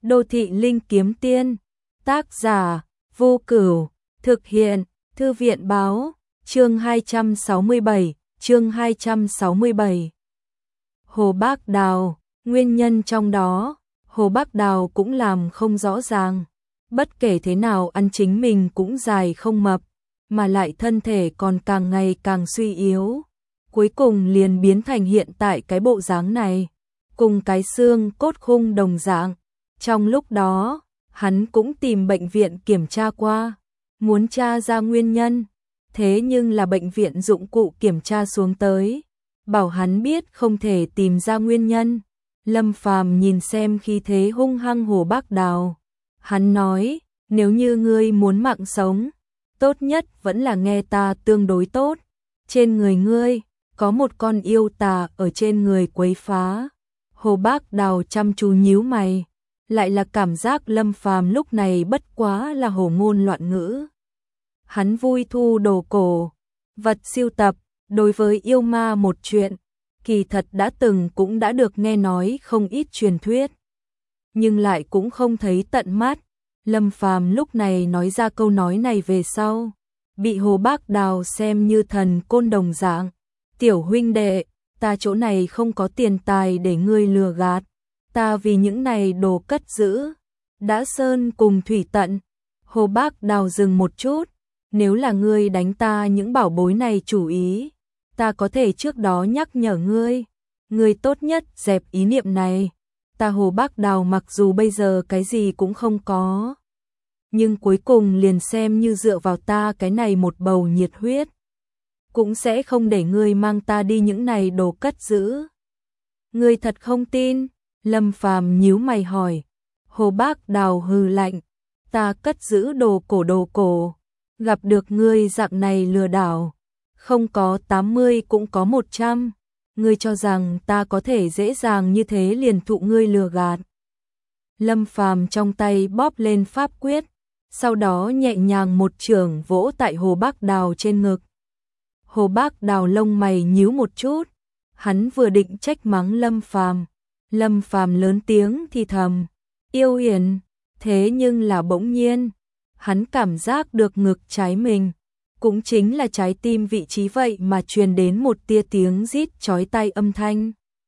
Đô thị linh kiếm tiên, tác giả, Vô Cửu, thực hiện, Thư viện báo, chương 267. Hồ Bác Đào, nguyên nhân trong đó, Hồ Bác Đào cũng làm không rõ ràng. Bất kể thế nào ăn chính mình cũng dài không mập, mà lại thân thể còn càng ngày càng suy yếu. Cuối cùng liền biến thành hiện tại cái bộ dáng này, cùng cái xương cốt khung đồng dạng. Trong lúc đó, hắn cũng tìm bệnh viện kiểm tra qua, muốn tra ra nguyên nhân. Thế nhưng là bệnh viện dụng cụ kiểm tra xuống tới, bảo hắn biết không thể tìm ra nguyên nhân. Lâm Phàm nhìn xem khí thế hung hăng Hồ Bác Đào. Hắn nói, nếu như ngươi muốn mạng sống, tốt nhất vẫn là nghe ta tương đối tốt. Trên người ngươi, có một con yêu tà ở trên người quấy phá. Hồ Bác Đào chăm chú nhíu mày, lại là cảm giác Lâm Phàm lúc này bất quá là hồ ngôn loạn ngữ. Hắn vui thu đồ cổ, vật sưu tập, đối với yêu ma một chuyện, kỳ thật cũng đã được nghe nói không ít truyền thuyết, nhưng lại cũng không thấy tận mắt. Lâm Phàm lúc này nói ra câu nói này về sau, bị Hồ Bác Đào xem như thần côn đồng dạng. Tiểu huynh đệ, ta chỗ này không có tiền tài để ngươi lừa gạt, ta vì những này đồ cất giữ, đã sơn cùng thủy tận. Hồ Bác Đào dừng một chút, nếu là ngươi đánh ta những bảo bối này chủ ý, ta có thể trước đó nhắc nhở ngươi, ngươi tốt nhất dẹp ý niệm này. Ta Hồ Bác Đào mặc dù bây giờ cái gì cũng không có, nhưng cuối cùng liền xem như dựa vào ta cái này một bầu nhiệt huyết, cũng sẽ không để ngươi mang ta đi những này đồ cất giữ. Ngươi thật không tin? Lâm Phàm nhíu mày hỏi. Hồ Bác Đào hừ lạnh, ta cất giữ đồ cổ, gặp được ngươi dạng này lừa đảo, không có 80 cũng có 100. Ngươi cho rằng ta có thể dễ dàng như thế liền thụ ngươi lừa gạt? Lâm Phàm trong tay bóp lên pháp quyết, sau đó nhẹ nhàng một chưởng vỗ tại Hồ Bác Đào trên ngực. Hồ Bác Đào lông mày nhíu một chút, hắn vừa định trách mắng Lâm Phàm lớn tiếng thì thầm, yêu hiền. Thế nhưng là bỗng nhiên, hắn cảm giác được ngực trái mình, cũng chính là trái tim vị trí vậy mà truyền đến một tia tiếng rít chói tai âm thanh.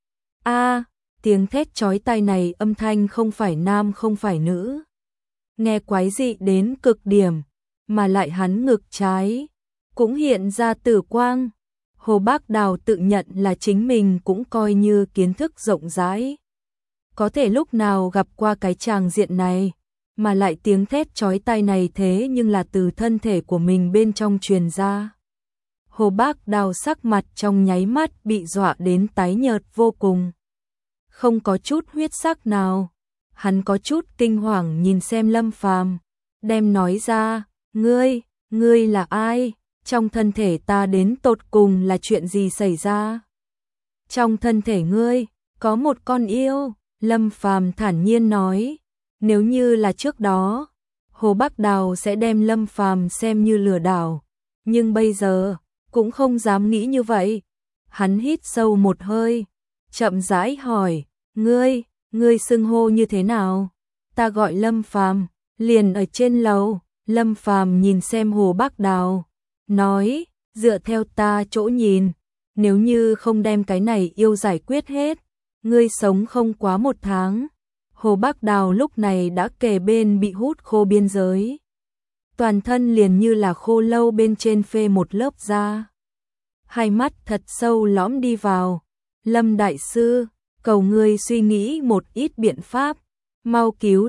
Tiếng thét chói tai này âm thanh không phải nam không phải nữ, nghe quái dị đến cực điểm, mà lại hắn ngực trái cũng hiện ra tử quang. Hồ Bác Đào tự nhận là chính mình cũng coi như kiến thức rộng rãi, có thể lúc nào gặp qua cái tràng diện này, mà lại tiếng thét chói tai này thế nhưng là từ thân thể của mình bên trong truyền ra. Hồ Bác Đào sắc mặt trong nháy mắt bị dọa đến tái nhợt vô cùng, không có chút huyết sắc nào. Hắn có chút kinh hoàng nhìn xem Lâm Phàm, đem nói ra, ngươi là ai? Trong thân thể ta đến tột cùng là chuyện gì xảy ra? Trong thân thể ngươi có một con yêu. Lâm Phàm thản nhiên nói. Nếu như là trước đó, Hồ Bác Đào sẽ đem Lâm Phàm xem như lừa đảo, nhưng bây giờ cũng không dám nghĩ như vậy. Hắn hít sâu một hơi, chậm rãi hỏi, ngươi xưng hô như thế nào? Ta gọi Lâm Phàm, liền ở trên lầu. Lâm Phàm nhìn xem Hồ Bác Đào, nói, dựa theo ta chỗ nhìn, nếu như không đem cái này yêu giải quyết hết, ngươi sống không quá 1 tháng. Hồ Bác Đào lúc này đã kề bên bị hút khô biên giới, toàn thân liền như là khô lâu bên trên phê một lớp da, hai mắt thật sâu lõm đi vào. Lâm đại sư, cầu ngươi suy nghĩ một ít biện pháp, mau cứu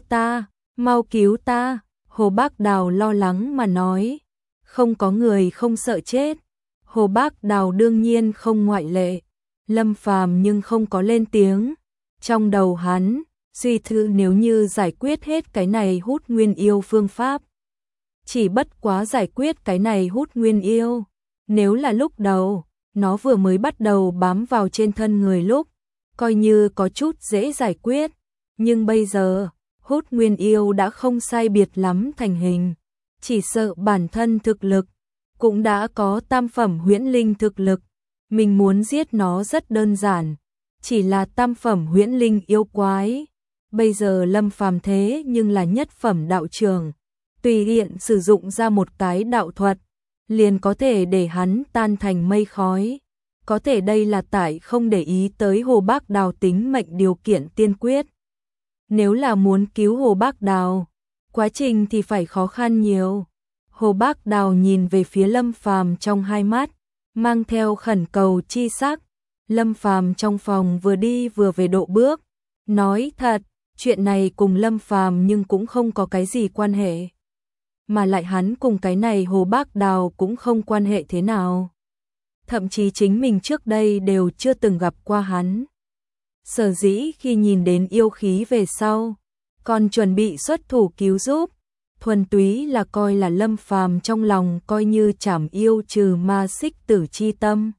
ta. Hồ Bác Đào lo lắng mà nói. Không có người không sợ chết, Hồ Bác Đào đương nhiên không ngoại lệ. Lâm Phàm nhưng không có lên tiếng. Trong đầu hắn suy thư nếu như giải quyết hết cái này hút nguyên yêu phương pháp, chỉ bất quá giải quyết cái này hút nguyên yêu, nếu là lúc đầu nó vừa mới bắt đầu bám vào trên thân người lúc, coi như có chút dễ giải quyết, nhưng bây giờ hút nguyên yêu đã không sai biệt lắm thành hình, chỉ sợ bản thân thực lực cũng đã có tam phẩm huyễn linh thực lực, mình muốn giết nó rất đơn giản, chỉ là tam phẩm huyễn linh yêu quái. Bây giờ Lâm Phàm thế nhưng là nhất phẩm đạo trường, tùy tiện sử dụng ra một cái đạo thuật, liền có thể để hắn tan thành mây khói. Có thể đây là tại không để ý tới Hồ Bác Đào tính mệnh điều kiện tiên quyết. Nếu là muốn cứu Hồ Bác Đào, quá trình thì phải khó khăn nhiều. Hồ Bác Đào nhìn về phía Lâm Phàm trong hai mắt, mang theo khẩn cầu chi sắc. Lâm Phàm trong phòng vừa đi vừa về độ bước, nói thật, chuyện này cùng Lâm Phàm nhưng cũng không có cái gì quan hệ. Mà lại hắn cùng cái này Hồ Bác Đào cũng không quan hệ thế nào. Thậm chí chính mình trước đây đều chưa từng gặp qua hắn. Sở dĩ khi nhìn đến yêu khí về sau, còn chuẩn bị xuất thủ cứu giúp, thuần túy là coi là Lâm Phàm trong lòng coi như trảm yêu trừ ma xích tử chi tâm.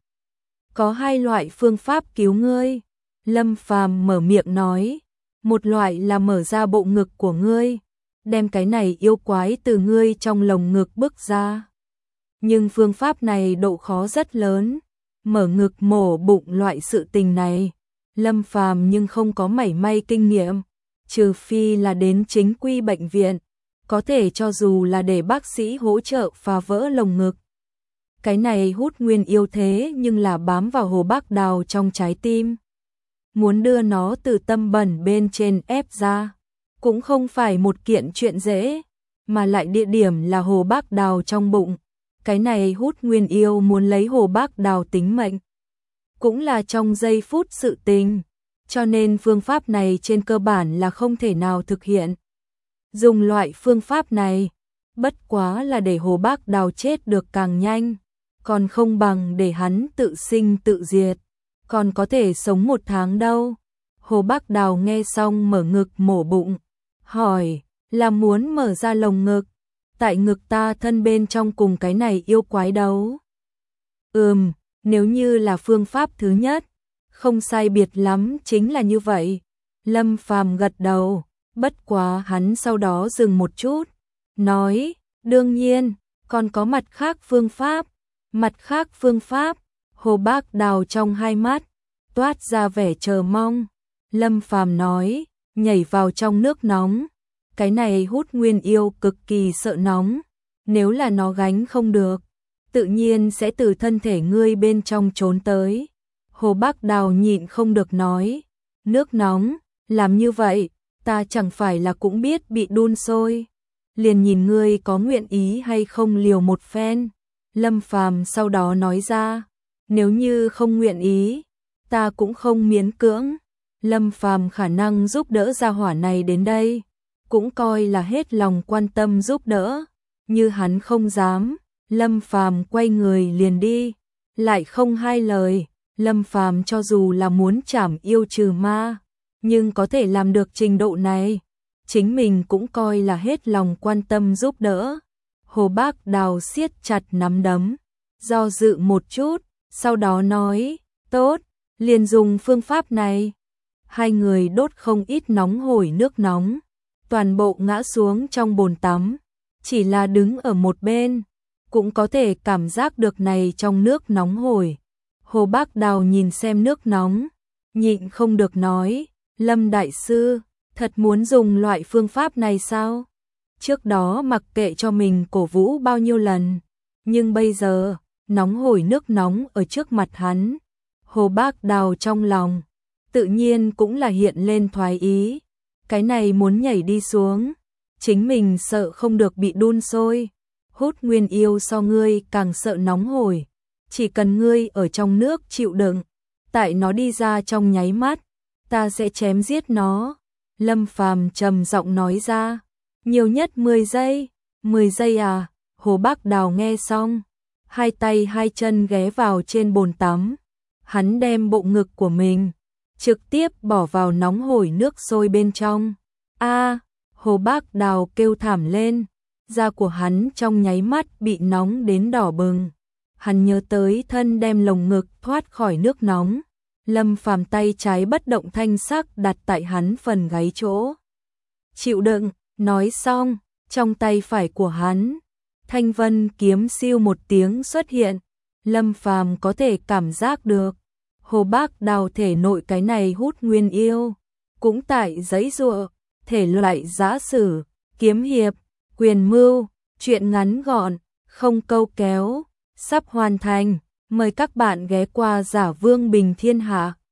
Có hai loại phương pháp cứu ngươi, Lâm Phàm mở miệng nói, một loại là mở ra bộ ngực của ngươi, đem cái này yêu quái từ ngươi trong lồng ngực bước ra. Nhưng phương pháp này độ khó rất lớn, mở ngực mổ bụng loại sự tình này, Lâm Phàm nhưng không có mảy may kinh nghiệm, trừ phi là đến chính quy bệnh viện, có thể cho dù là để bác sĩ hỗ trợ phá vỡ lồng ngực. Cái này hút nguyên yêu thế nhưng là bám vào Hồ Bác Đào trong trái tim. Muốn đưa nó từ tâm bẩn bên trên ép ra, cũng không phải một kiện chuyện dễ, mà lại địa điểm là Hồ Bác Đào trong bụng. Cái này hút nguyên yêu muốn lấy Hồ Bác Đào tính mệnh, cũng là trong giây phút sự tình, cho nên phương pháp này trên cơ bản là không thể nào thực hiện. Dùng loại phương pháp này, bất quá là để Hồ Bác Đào chết được càng nhanh, còn không bằng để hắn tự sinh tự diệt, còn có thể sống 1 tháng đâu. Hồ Bác Đào nghe xong mở ngực mổ bụng, hỏi, là muốn mở ra lồng ngực, tại ngực ta thân bên trong cùng cái này yêu quái đấu. Nếu như là phương pháp thứ nhất, không sai biệt lắm chính là như vậy. Lâm Phàm gật đầu, bất quá hắn sau đó dừng một chút, nói, đương nhiên, còn có mặt khác phương pháp. Mặt khác phương pháp, Hồ Bác Đào trong hai mắt, toát ra vẻ chờ mong. Lâm Phàm nói, nhảy vào trong nước nóng. Cái này hút nguyên yêu cực kỳ sợ nóng, nếu là nó gánh không được, tự nhiên sẽ từ thân thể ngươi bên trong trốn tới. Hồ Bác Đào nhịn không được nói, nước nóng, làm như vậy, ta chẳng phải là cũng biết bị đun sôi. Liền nhìn ngươi có nguyện ý hay không liều một phen. Lâm Phàm sau đó nói ra, nếu như không nguyện ý, ta cũng không miễn cưỡng. Lâm Phàm khả năng giúp đỡ gia hỏa này đến đây, cũng coi là hết lòng quan tâm giúp đỡ. Như hắn không dám, Lâm Phàm quay người liền đi, lại không hai lời. Lâm Phàm cho dù là muốn trảm yêu trừ ma, nhưng có thể làm được trình độ này, chính mình cũng coi là hết lòng quan tâm giúp đỡ. Hồ Bác Đào siết chặt nắm đấm, do dự một chút, sau đó nói, tốt, liền dùng phương pháp này. Hai người đốt không ít nóng hổi nước nóng, toàn bộ ngã xuống trong bồn tắm, chỉ là đứng ở một bên, cũng có thể cảm giác được này trong nước nóng hổi. Hồ Bác Đào nhìn xem nước nóng, nhịn không được nói, Lâm Đại Sư, thật muốn dùng loại phương pháp này sao? Trước đó mặc kệ cho mình cổ vũ bao nhiêu lần, nhưng bây giờ, nóng hổi nước nóng ở trước mặt hắn. Hồ Bác Đào trong lòng, tự nhiên cũng là hiện lên thoái ý. Cái này muốn nhảy đi xuống, chính mình sợ không được bị đun sôi. Hút nguyên yêu so ngươi càng sợ nóng hổi, chỉ cần ngươi ở trong nước chịu đựng, tại nó đi ra trong nháy mắt, ta sẽ chém giết nó. Lâm Phàm trầm giọng nói ra, nhiều nhất 10 giây. 10 giây à? Hồ Bác Đào nghe xong, hai tay hai chân ghé vào trên bồn tắm, hắn đem bộ ngực của mình trực tiếp bỏ vào nóng hổi nước sôi bên trong. A! Hồ Bác Đào kêu thảm lên, da của hắn trong nháy mắt bị nóng đến đỏ bừng. Hắn nhớ tới thân đem lồng ngực thoát khỏi nước nóng. Lâm Phàm tay trái bất động thanh sắc đặt tại hắn phần gáy chỗ. Chịu đựng, nói xong, trong tay phải của hắn, thanh vân kiếm siêu một tiếng xuất hiện. Lâm Phàm có thể cảm giác được, Hồ Bác Đào thể nội cái này hút nguyên yêu, cũng tại giãy giụa. thể loại giã sử, kiếm hiệp, quyền mưu, truyện ngắn gọn, không câu kéo, sắp hoàn thành. Mời các bạn ghé qua Giả Vương Bình Thiên Hạ.